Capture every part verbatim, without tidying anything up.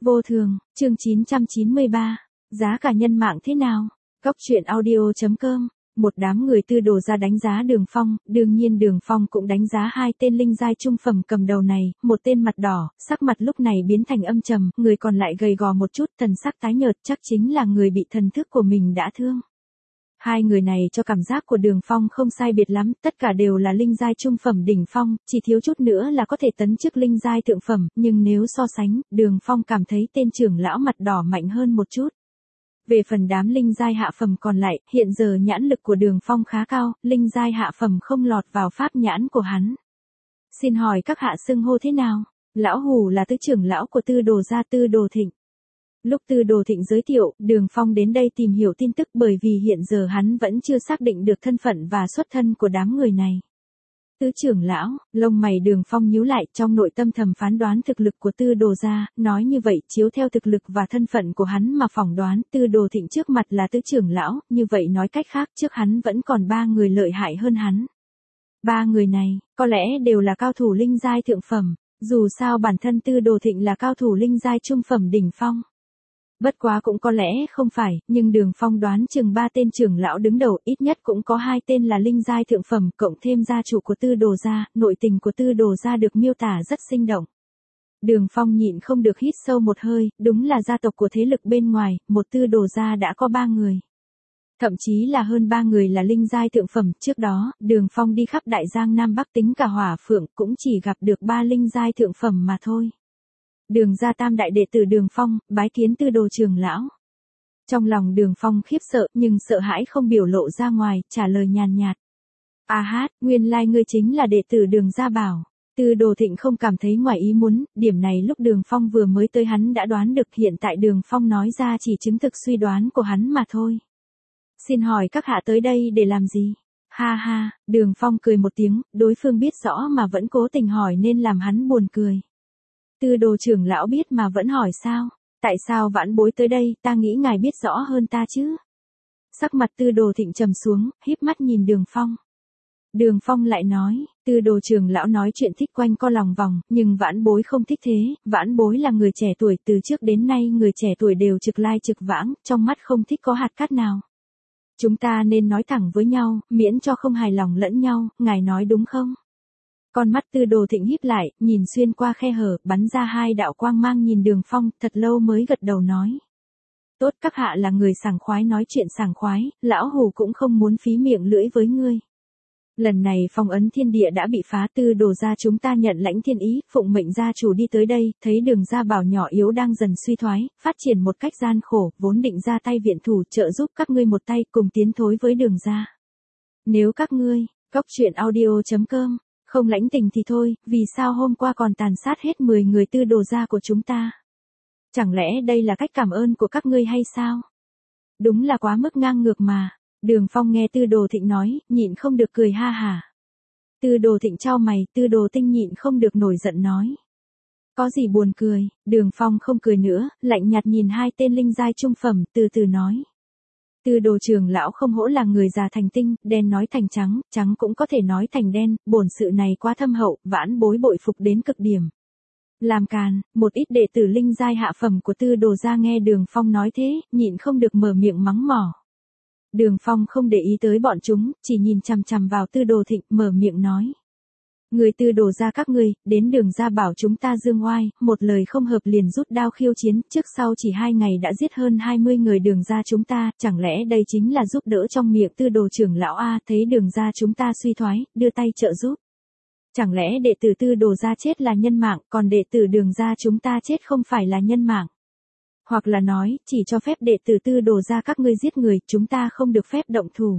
Vô thường, chương chín trăm chín mươi ba, giá cả nhân mạng thế nào? Góc truyện audio chấm com. Một đám người Tư Đồ ra đánh giá Đường Phong, đương nhiên Đường Phong cũng đánh giá hai tên linh giai trung phẩm cầm đầu này, một tên mặt đỏ, sắc mặt lúc này biến thành âm trầm, người còn lại gầy gò một chút, thần sắc tái nhợt, chắc chính là người bị thần thức của mình đã thương. Hai người này cho cảm giác của Đường Phong không sai biệt lắm, tất cả đều là linh giai trung phẩm đỉnh phong, chỉ thiếu chút nữa là có thể tấn chức linh giai thượng phẩm, nhưng nếu so sánh, Đường Phong cảm thấy tên trưởng lão mặt đỏ mạnh hơn một chút. Về phần đám linh giai hạ phẩm còn lại, hiện giờ nhãn lực của Đường Phong khá cao, linh giai hạ phẩm không lọt vào pháp nhãn của hắn. Xin hỏi các hạ xưng hô thế nào? Lão Hủ là tứ trưởng lão của Tư Đồ gia Tư Đồ Thịnh. Lúc Tư Đồ Thịnh giới thiệu, Đường Phong đến đây tìm hiểu tin tức bởi vì hiện giờ hắn vẫn chưa xác định được thân phận và xuất thân của đám người này. Tứ trưởng lão, lông mày Đường Phong nhíu lại, trong nội tâm thầm phán đoán thực lực của Tư Đồ gia, nói như vậy chiếu theo thực lực và thân phận của hắn mà phỏng đoán Tư Đồ Thịnh trước mặt là tứ trưởng lão, như vậy nói cách khác trước hắn vẫn còn ba người lợi hại hơn hắn. Ba người này, có lẽ đều là cao thủ linh giai thượng phẩm, dù sao bản thân Tư Đồ Thịnh là cao thủ linh giai trung phẩm đỉnh phong. Bất quá cũng có lẽ không phải, nhưng Đường Phong đoán chừng ba tên trưởng lão đứng đầu ít nhất cũng có hai tên là linh giai thượng phẩm, cộng thêm gia chủ của Tư Đồ gia, nội tình của Tư Đồ gia được miêu tả rất sinh động. Đường Phong nhịn không được hít sâu một hơi, đúng là gia tộc của thế lực bên ngoài, một Tư Đồ gia đã có ba người. Thậm chí là hơn ba người là linh giai thượng phẩm, trước đó, Đường Phong đi khắp Đại Giang Nam Bắc tính cả Hỏa Phượng cũng chỉ gặp được ba linh giai thượng phẩm mà thôi. Đường gia tam đại đệ tử Đường Phong, bái kiến Tư Đồ trưởng lão. Trong lòng Đường Phong khiếp sợ, nhưng sợ hãi không biểu lộ ra ngoài, trả lời nhàn nhạt. A hát, nguyên lai ngươi chính là đệ tử Đường gia bảo. Tư Đồ Thịnh không cảm thấy ngoài ý muốn, điểm này lúc Đường Phong vừa mới tới hắn đã đoán được, hiện tại Đường Phong nói ra chỉ chứng thực suy đoán của hắn mà thôi. Xin hỏi các hạ tới đây để làm gì? Ha ha, Đường Phong cười một tiếng, đối phương biết rõ mà vẫn cố tình hỏi nên làm hắn buồn cười. Tư Đồ trưởng lão biết mà vẫn hỏi sao? Tại sao vãn bối tới đây, ta nghĩ ngài biết rõ hơn ta chứ? Sắc mặt Tư Đồ Thịnh trầm xuống, híp mắt nhìn Đường Phong. Đường Phong lại nói, Tư Đồ trưởng lão nói chuyện thích quanh co lòng vòng, nhưng vãn bối không thích thế, vãn bối là người trẻ tuổi, từ trước đến nay người trẻ tuổi đều trực lai trực vãng, trong mắt không thích có hạt cát nào. Chúng ta nên nói thẳng với nhau, miễn cho không hài lòng lẫn nhau, ngài nói đúng không? Con mắt Tư Đồ Thịnh híp lại, nhìn xuyên qua khe hở, bắn ra hai đạo quang mang nhìn Đường Phong, thật lâu mới gật đầu nói. Tốt, các hạ là người sảng khoái nói chuyện sảng khoái, lão hủ cũng không muốn phí miệng lưỡi với ngươi. Lần này phong ấn thiên địa đã bị phá, Tư Đồ gia chúng ta nhận lãnh thiên ý, phụng mệnh gia chủ đi tới đây, thấy Đường gia bảo nhỏ yếu đang dần suy thoái, phát triển một cách gian khổ, vốn định ra tay viện thủ trợ giúp các ngươi một tay cùng tiến thối với Đường gia. Nếu các ngươi, góc truyện audio chấm com, không lãnh tình thì thôi, vì sao hôm qua còn tàn sát hết mười người Tư Đồ gia của chúng ta? Chẳng lẽ đây là cách cảm ơn của các ngươi hay sao? Đúng là quá mức ngang ngược mà. Đường Phong nghe Tư Đồ Thịnh nói, nhịn không được cười ha hả. Tư Đồ Thịnh chau mày, Tư Đồ Tinh nhịn không được nổi giận nói. Có gì buồn cười? Đường Phong không cười nữa, lạnh nhạt nhìn hai tên linh giai trung phẩm, từ từ nói. Tư Đồ trưởng lão không hổ là người già thành tinh, đen nói thành trắng, trắng cũng có thể nói thành đen, bổn sự này quá thâm hậu, vãn bối bội phục đến cực điểm. Làm càn, một ít đệ tử linh giai hạ phẩm của Tư Đồ gia nghe Đường Phong nói thế, nhịn không được mở miệng mắng mỏ. Đường Phong không để ý tới bọn chúng, chỉ nhìn chằm chằm vào Tư Đồ Thịnh, mở miệng nói. Người Tư Đồ gia các ngươi, đến Đường gia bảo chúng ta dương oai, một lời không hợp liền rút đao khiêu chiến, trước sau chỉ hai ngày đã giết hơn hai mươi người Đường gia chúng ta, chẳng lẽ đây chính là giúp đỡ trong miệng Tư Đồ trưởng lão a, thấy Đường gia chúng ta suy thoái, đưa tay trợ giúp. Chẳng lẽ đệ tử Tư Đồ gia chết là nhân mạng, còn đệ tử Đường gia chúng ta chết không phải là nhân mạng? Hoặc là nói, chỉ cho phép đệ tử Tư Đồ gia các ngươi giết người, chúng ta không được phép động thủ.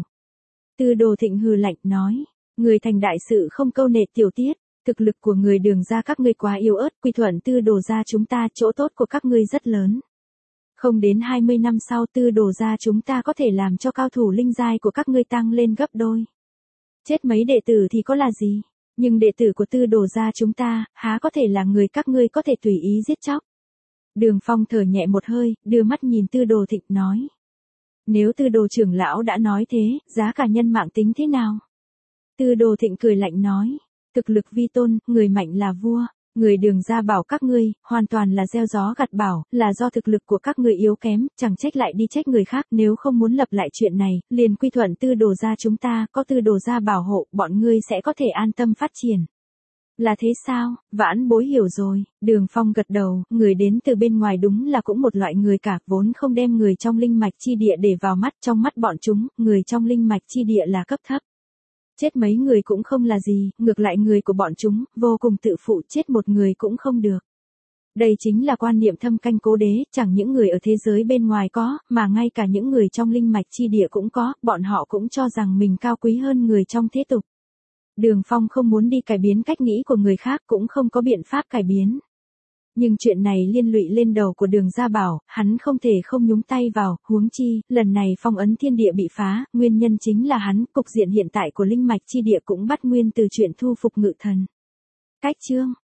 Tư Đồ Thịnh hừ lạnh nói, người thành đại sự không câu nệ tiểu tiết, thực lực của người Đường gia các ngươi quá yếu ớt, quy thuận Tư Đồ gia chúng ta, chỗ tốt của các ngươi rất lớn. Không đến hai mươi năm sau Tư Đồ gia chúng ta có thể làm cho cao thủ linh giai của các ngươi tăng lên gấp đôi. Chết mấy đệ tử thì có là gì, nhưng đệ tử của Tư Đồ gia chúng ta, há có thể là người các ngươi có thể tùy ý giết chóc. Đường Phong thở nhẹ một hơi, đưa mắt nhìn Tư Đồ Thịnh nói. Nếu Tư Đồ trưởng lão đã nói thế, giá cả nhân mạng tính thế nào? Tư Đồ Thịnh cười lạnh nói. Thực lực vi tôn, người mạnh là vua. Người Đường gia bảo các ngươi, hoàn toàn là gieo gió gặt bão, là do thực lực của các ngươi yếu kém, chẳng trách lại đi trách người khác, nếu không muốn lập lại chuyện này, liền quy thuận Tư Đồ gia chúng ta, có Tư Đồ gia bảo hộ, bọn ngươi sẽ có thể an tâm phát triển. Là thế sao? Vãn Bối hiểu rồi. Đường Phong gật đầu, người đến từ bên ngoài đúng là cũng một loại người cả, vốn không đem người trong linh mạch chi địa để vào mắt, trong mắt bọn chúng, người trong linh mạch chi địa là cấp thấp. Chết mấy người cũng không là gì, ngược lại người của bọn chúng, vô cùng tự phụ, chết một người cũng không được. Đây chính là quan niệm thâm canh cố đế, chẳng những người ở thế giới bên ngoài có, mà ngay cả những người trong linh mạch chi địa cũng có, bọn họ cũng cho rằng mình cao quý hơn người trong thế tục. Đường Phong không muốn đi cải biến cách nghĩ của người khác, cũng không có biện pháp cải biến. Nhưng chuyện này liên lụy lên đầu của Đường Gia Bảo, hắn không thể không nhúng tay vào, huống chi, lần này phong ấn thiên địa bị phá, nguyên nhân chính là hắn, cục diện hiện tại của linh mạch chi địa cũng bắt nguyên từ chuyện thu phục ngự thần. Cách chương